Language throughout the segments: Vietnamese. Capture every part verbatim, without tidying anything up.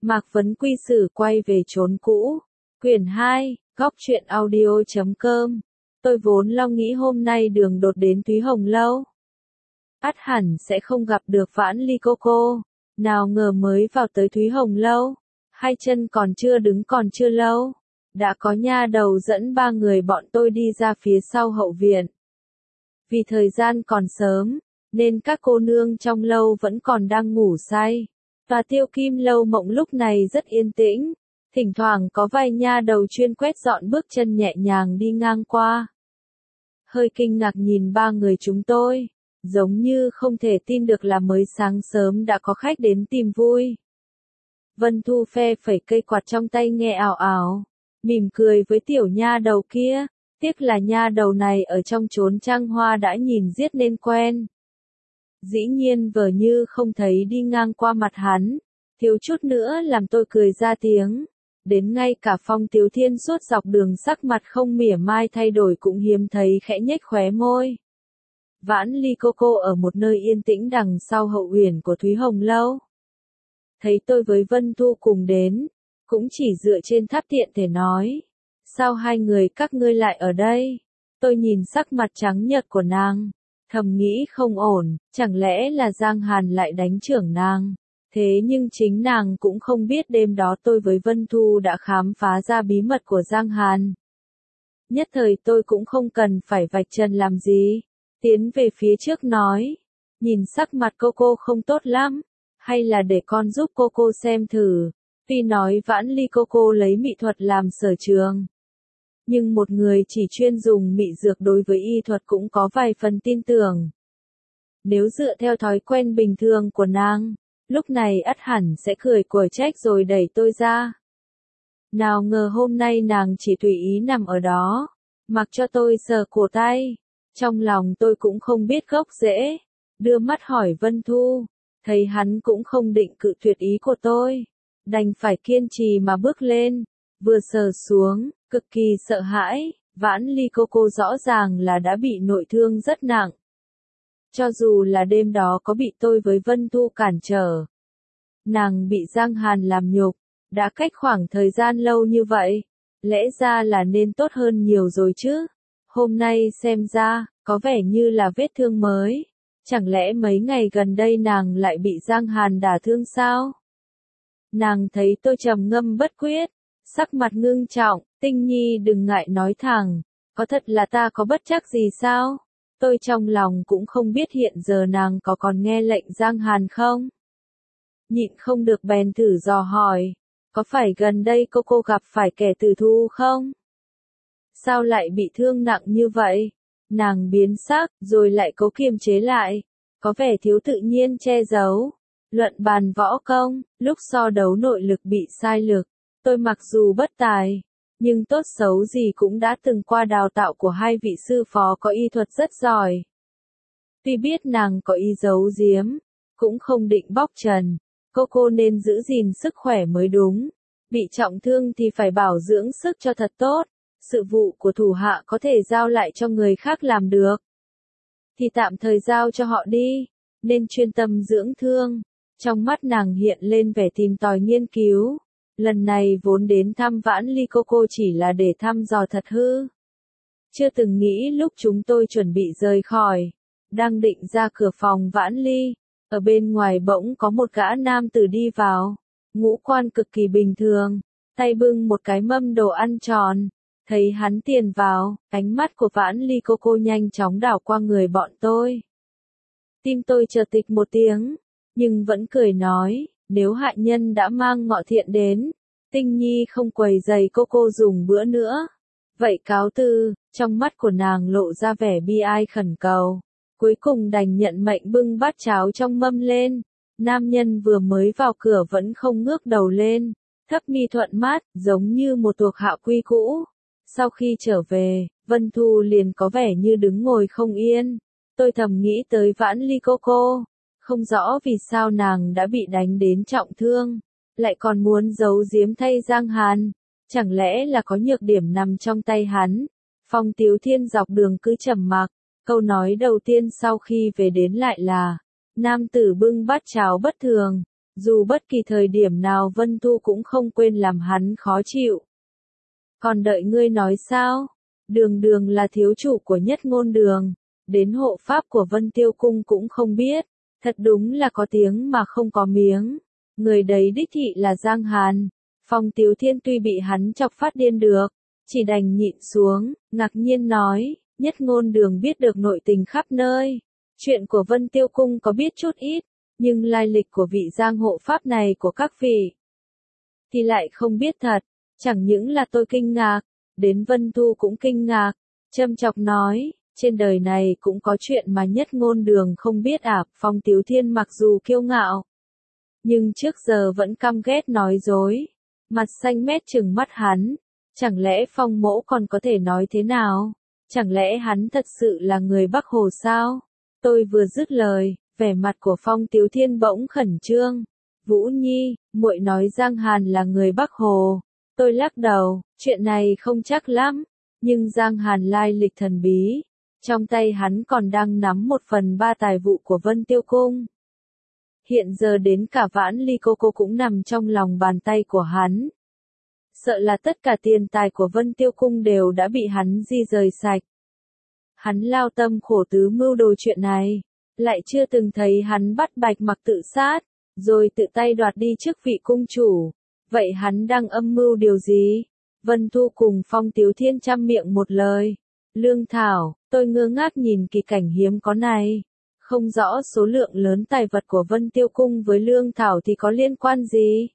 Mạc Vấn Quy Sử quay về chốn cũ. Quyển hai, góc truyện audio chấm com. Tôi vốn lo nghĩ hôm nay đường đột đến Thúy Hồng Lâu, ắt hẳn sẽ không gặp được Vãn Ly cô cô. Nào ngờ mới vào tới Thúy Hồng Lâu, hai chân còn chưa đứng còn chưa lâu, đã có nha đầu dẫn ba người bọn tôi đi ra phía sau hậu viện. Vì thời gian còn sớm, nên các cô nương trong lâu vẫn còn đang ngủ say. Tòa Tiêu Kim Lâu Mộng lúc này rất yên tĩnh, thỉnh thoảng có vài nha đầu chuyên quét dọn bước chân nhẹ nhàng đi ngang qua. Hơi kinh ngạc nhìn ba người chúng tôi, giống như không thể tin được là mới sáng sớm đã có khách đến tìm vui. Vân Thu phe phẩy cây quạt trong tay nghe ảo ảo, mỉm cười với tiểu nha đầu kia, tiếc là nha đầu này ở trong chốn trăng hoa đã nhìn giết nên quen. Dĩ nhiên vờ như không thấy đi ngang qua mặt hắn, thiếu chút nữa làm tôi cười ra tiếng. Đến ngay cả Phong Tiếu Thiên suốt dọc đường sắc mặt không mỉa mai thay đổi cũng hiếm thấy khẽ nhếch khóe môi. Vãn Ly cô cô ở một nơi yên tĩnh đằng sau hậu uyển của Thúy Hồng Lâu. Thấy tôi với Vân Thu cùng đến, cũng chỉ dựa trên tháp tiện thể nói. Sao hai người các ngươi lại ở đây? Tôi nhìn sắc mặt trắng nhợt của nàng, thầm nghĩ không ổn, chẳng lẽ là Giang Hàn lại đánh trưởng nàng? Thế nhưng chính nàng cũng không biết đêm đó tôi với Vân Thu đã khám phá ra bí mật của Giang Hàn. Nhất thời tôi cũng không cần phải vạch trần làm gì, tiến về phía trước nói, nhìn sắc mặt cô cô không tốt lắm, hay là để con giúp cô cô xem thử. Tuy nói Vãn Ly cô cô lấy mỹ thuật làm sở trường, nhưng một người chỉ chuyên dùng mị dược đối với y thuật cũng có vài phần tin tưởng. Nếu dựa theo thói quen bình thường của nàng, lúc này ắt hẳn sẽ cười quở trách rồi đẩy tôi ra. Nào ngờ hôm nay nàng chỉ tùy ý nằm ở đó, mặc cho tôi sờ cổ tay. Trong lòng tôi cũng không biết gốc rễ, đưa mắt hỏi Vân Thu, thấy hắn cũng không định cự tuyệt ý của tôi, đành phải kiên trì mà bước lên, vừa sờ xuống, cực kỳ sợ hãi. Vãn Ly cô cô rõ ràng là đã bị nội thương rất nặng. Cho dù là đêm đó có bị tôi với Vân Thu cản trở, nàng bị Giang Hàn làm nhục, đã cách khoảng thời gian lâu như vậy, lẽ ra là nên tốt hơn nhiều rồi chứ. Hôm nay xem ra, có vẻ như là vết thương mới. Chẳng lẽ mấy ngày gần đây nàng lại bị Giang Hàn đả thương sao? Nàng thấy tôi trầm ngâm bất quyết, sắc mặt ngưng trọng, Tinh Nhi đừng ngại nói thẳng, có thật là ta có bất trắc gì sao? Tôi trong lòng cũng không biết hiện giờ nàng có còn nghe lệnh Giang Hàn không? Nhịn không được bèn thử dò hỏi, có phải gần đây cô cô gặp phải kẻ tử thù không? Sao lại bị thương nặng như vậy? Nàng biến sắc, rồi lại cố kiềm chế lại, có vẻ thiếu tự nhiên che giấu. Luận bàn võ công, lúc so đấu nội lực bị sai lực, tôi mặc dù bất tài, nhưng tốt xấu gì cũng đã từng qua đào tạo của hai vị sư phó có y thuật rất giỏi. Tuy biết nàng có ý giấu giếm, cũng không định bóc trần, cô cô nên giữ gìn sức khỏe mới đúng. Bị trọng thương thì phải bảo dưỡng sức cho thật tốt. Sự vụ của thủ hạ có thể giao lại cho người khác làm được, thì tạm thời giao cho họ đi, nên chuyên tâm dưỡng thương. Trong mắt nàng hiện lên vẻ tìm tòi nghiên cứu. Lần này vốn đến thăm Vãn Ly cô cô chỉ là để thăm dò thật hư. Chưa từng nghĩ lúc chúng tôi chuẩn bị rời khỏi, đang định ra cửa phòng Vãn Ly, ở bên ngoài bỗng có một gã nam tử đi vào, ngũ quan cực kỳ bình thường, tay bưng một cái mâm đồ ăn tròn. Thấy hắn tiền vào, ánh mắt của Vãn Ly cô cô nhanh chóng đảo qua người bọn tôi. Tim tôi chợt tịch một tiếng, nhưng vẫn cười nói, nếu hạ nhân đã mang ngọ thiện đến, Tinh Nhi không quầy giày cô cô dùng bữa nữa. Vậy cáo từ. Trong mắt của nàng lộ ra vẻ bi ai khẩn cầu. Cuối cùng đành nhận mệnh bưng bát cháo trong mâm lên. Nam nhân vừa mới vào cửa vẫn không ngước đầu lên, thấp mi thuận mắt, giống như một thuộc hạ quy cũ. Sau khi trở về, Vân Thu liền có vẻ như đứng ngồi không yên. Tôi thầm nghĩ tới Vãn Ly cô cô, không rõ vì sao nàng đã bị đánh đến trọng thương, lại còn muốn giấu giếm thay Giang Hàn. Chẳng lẽ là có nhược điểm nằm trong tay hắn? Phong Tiếu Thiên dọc đường cứ trầm mặc, câu nói đầu tiên sau khi về đến lại là, nam tử bưng bát cháo bất thường, Dù bất kỳ thời điểm nào Vân Thu cũng không quên làm hắn khó chịu. Còn đợi ngươi nói sao? Đường Đường là thiếu chủ của Nhất Ngôn Đường, đến hộ pháp của Vân Tiêu Cung cũng không biết, thật đúng là có tiếng mà không có miếng. Người đấy đích thị là Giang Hàn. Phong Tiếu Thiên tuy bị hắn chọc phát điên được, chỉ đành nhịn xuống, ngạc nhiên nói, Nhất Ngôn Đường biết được nội tình khắp nơi. Chuyện của Vân Tiêu Cung có biết chút ít, nhưng lai lịch của vị Giang hộ pháp này của các vị thì lại không biết thật. Chẳng những là tôi kinh ngạc, đến Vân Thu cũng kinh ngạc, châm chọc nói, trên đời này cũng có chuyện mà Nhất Ngôn Đường không biết à. Phong Tiếu Thiên mặc dù kiêu ngạo, nhưng trước giờ vẫn căm ghét nói dối, mặt xanh mét trừng mắt hắn, chẳng lẽ Phong mỗ còn có thể nói thế nào? Chẳng lẽ hắn thật sự là người Bắc Hồ sao? Tôi vừa dứt lời, vẻ mặt của Phong Tiếu Thiên bỗng khẩn trương. Vũ Nhi, muội nói Giang Hàn là người Bắc Hồ. Tôi lắc đầu, chuyện này không chắc lắm, nhưng Giang Hàn lai lịch thần bí, trong tay hắn còn đang nắm một phần ba tài vụ của Vân Tiêu Cung. Hiện giờ đến cả Vãn Ly cô cô cũng nằm trong lòng bàn tay của hắn. Sợ là tất cả tiền tài của Vân Tiêu Cung đều đã bị hắn di rời sạch. Hắn lao tâm khổ tứ mưu đồ chuyện này, lại chưa từng thấy hắn bắt Bạch Mặc tự sát, rồi tự tay đoạt đi chức vị cung chủ. Vậy hắn đang âm mưu điều gì? Vân Thu cùng Phong Tiếu Thiên chăm miệng một lời. Lương thảo, tôi ngơ ngác nhìn kỳ cảnh hiếm có này. Không rõ số lượng lớn tài vật của Vân Tiêu Cung với lương thảo thì có liên quan gì?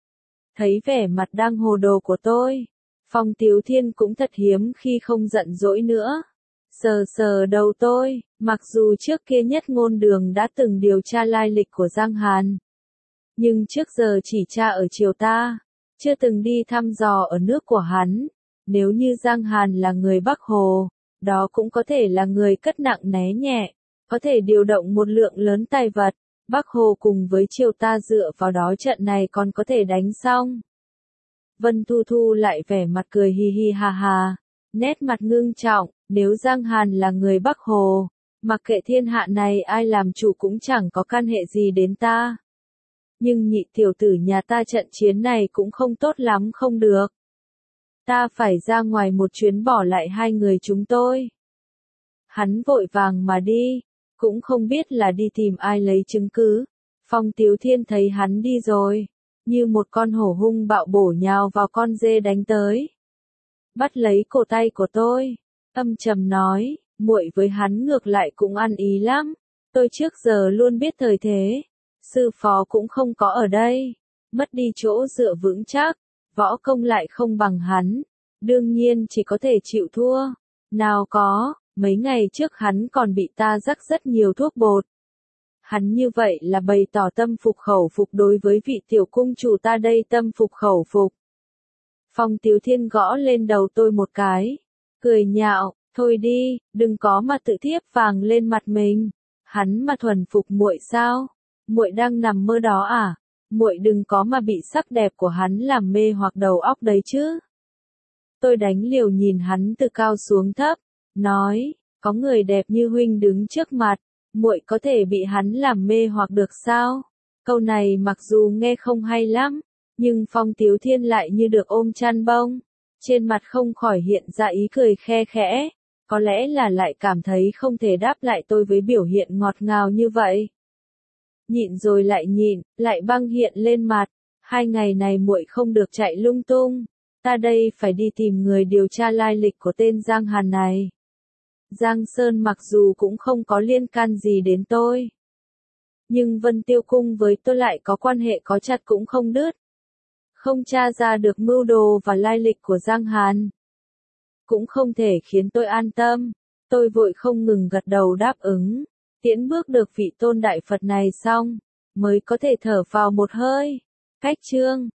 Thấy vẻ mặt đang hồ đồ của tôi, Phong Tiếu Thiên cũng thật hiếm khi không giận dỗi nữa. Sờ sờ đầu tôi, mặc dù trước kia Nhất Ngôn Đường đã từng điều tra lai lịch của Giang Hàn, nhưng trước giờ chỉ tra ở triều ta, chưa từng đi thăm dò ở nước của hắn. Nếu như Giang Hàn là người Bắc Hồ, đó cũng có thể là người cất nặng né nhẹ, có thể điều động một lượng lớn tài vật. Bắc Hồ cùng với triều ta dựa vào đó trận này còn có thể đánh xong. Vân Thu Thu lại vẻ mặt cười hi hi ha ha, nét mặt ngưng trọng, nếu Giang Hàn là người Bắc Hồ, mặc kệ thiên hạ này ai làm chủ cũng chẳng có can hệ gì đến ta. Nhưng nhị tiểu tử nhà ta trận chiến này cũng không tốt lắm không được. Ta phải ra ngoài một chuyến bỏ lại hai người chúng tôi. Hắn vội vàng mà đi, cũng không biết là đi tìm ai lấy chứng cứ. Phong Tiếu Thiên thấy hắn đi rồi, như một con hổ hung bạo bổ nhào vào con dê đánh tới. Bắt lấy cổ tay của tôi, âm trầm nói, muội với hắn ngược lại cũng ăn ý lắm. Tôi trước giờ luôn biết thời thế, sư phó cũng không có ở đây, mất đi chỗ dựa vững chắc, võ công lại không bằng hắn, đương nhiên chỉ có thể chịu thua. Nào có, mấy ngày trước hắn còn bị ta rắc rất nhiều thuốc bột. Hắn như vậy là bày tỏ tâm phục khẩu phục đối với vị tiểu cung chủ ta đây, tâm phục khẩu phục. Phong Tiếu Thiên gõ lên đầu tôi một cái, cười nhạo, thôi đi, đừng có mà tự thiếp vàng lên mặt mình. Hắn mà thuần phục muội sao? Muội đang nằm mơ đó à? Muội đừng có mà bị sắc đẹp của hắn làm mê hoặc đầu óc đấy chứ. Tôi đánh liều nhìn hắn từ cao xuống thấp, nói, có người đẹp như huynh đứng trước mặt, muội có thể bị hắn làm mê hoặc được sao? Câu này mặc dù nghe không hay lắm, nhưng Phong Tiếu Thiên lại như được ôm chăn bông, trên mặt không khỏi hiện ra ý cười khe khẽ, có lẽ là lại cảm thấy không thể đáp lại tôi với biểu hiện ngọt ngào như vậy. Nhịn rồi lại nhịn, lại băng hiện lên mặt, hai ngày này muội không được chạy lung tung, ta đây phải đi tìm người điều tra lai lịch của tên Giang Hàn này. Giang Sơn mặc dù cũng không có liên can gì đến tôi, nhưng Vân Tiêu Cung với tôi lại có quan hệ có chặt cũng không đứt. Không tra ra được mưu đồ và lai lịch của Giang Hàn, cũng không thể khiến tôi an tâm. Tôi vội không ngừng gật đầu đáp ứng, tiễn bước được vị tôn đại Phật này xong, mới có thể thở phào một hơi. Cách chương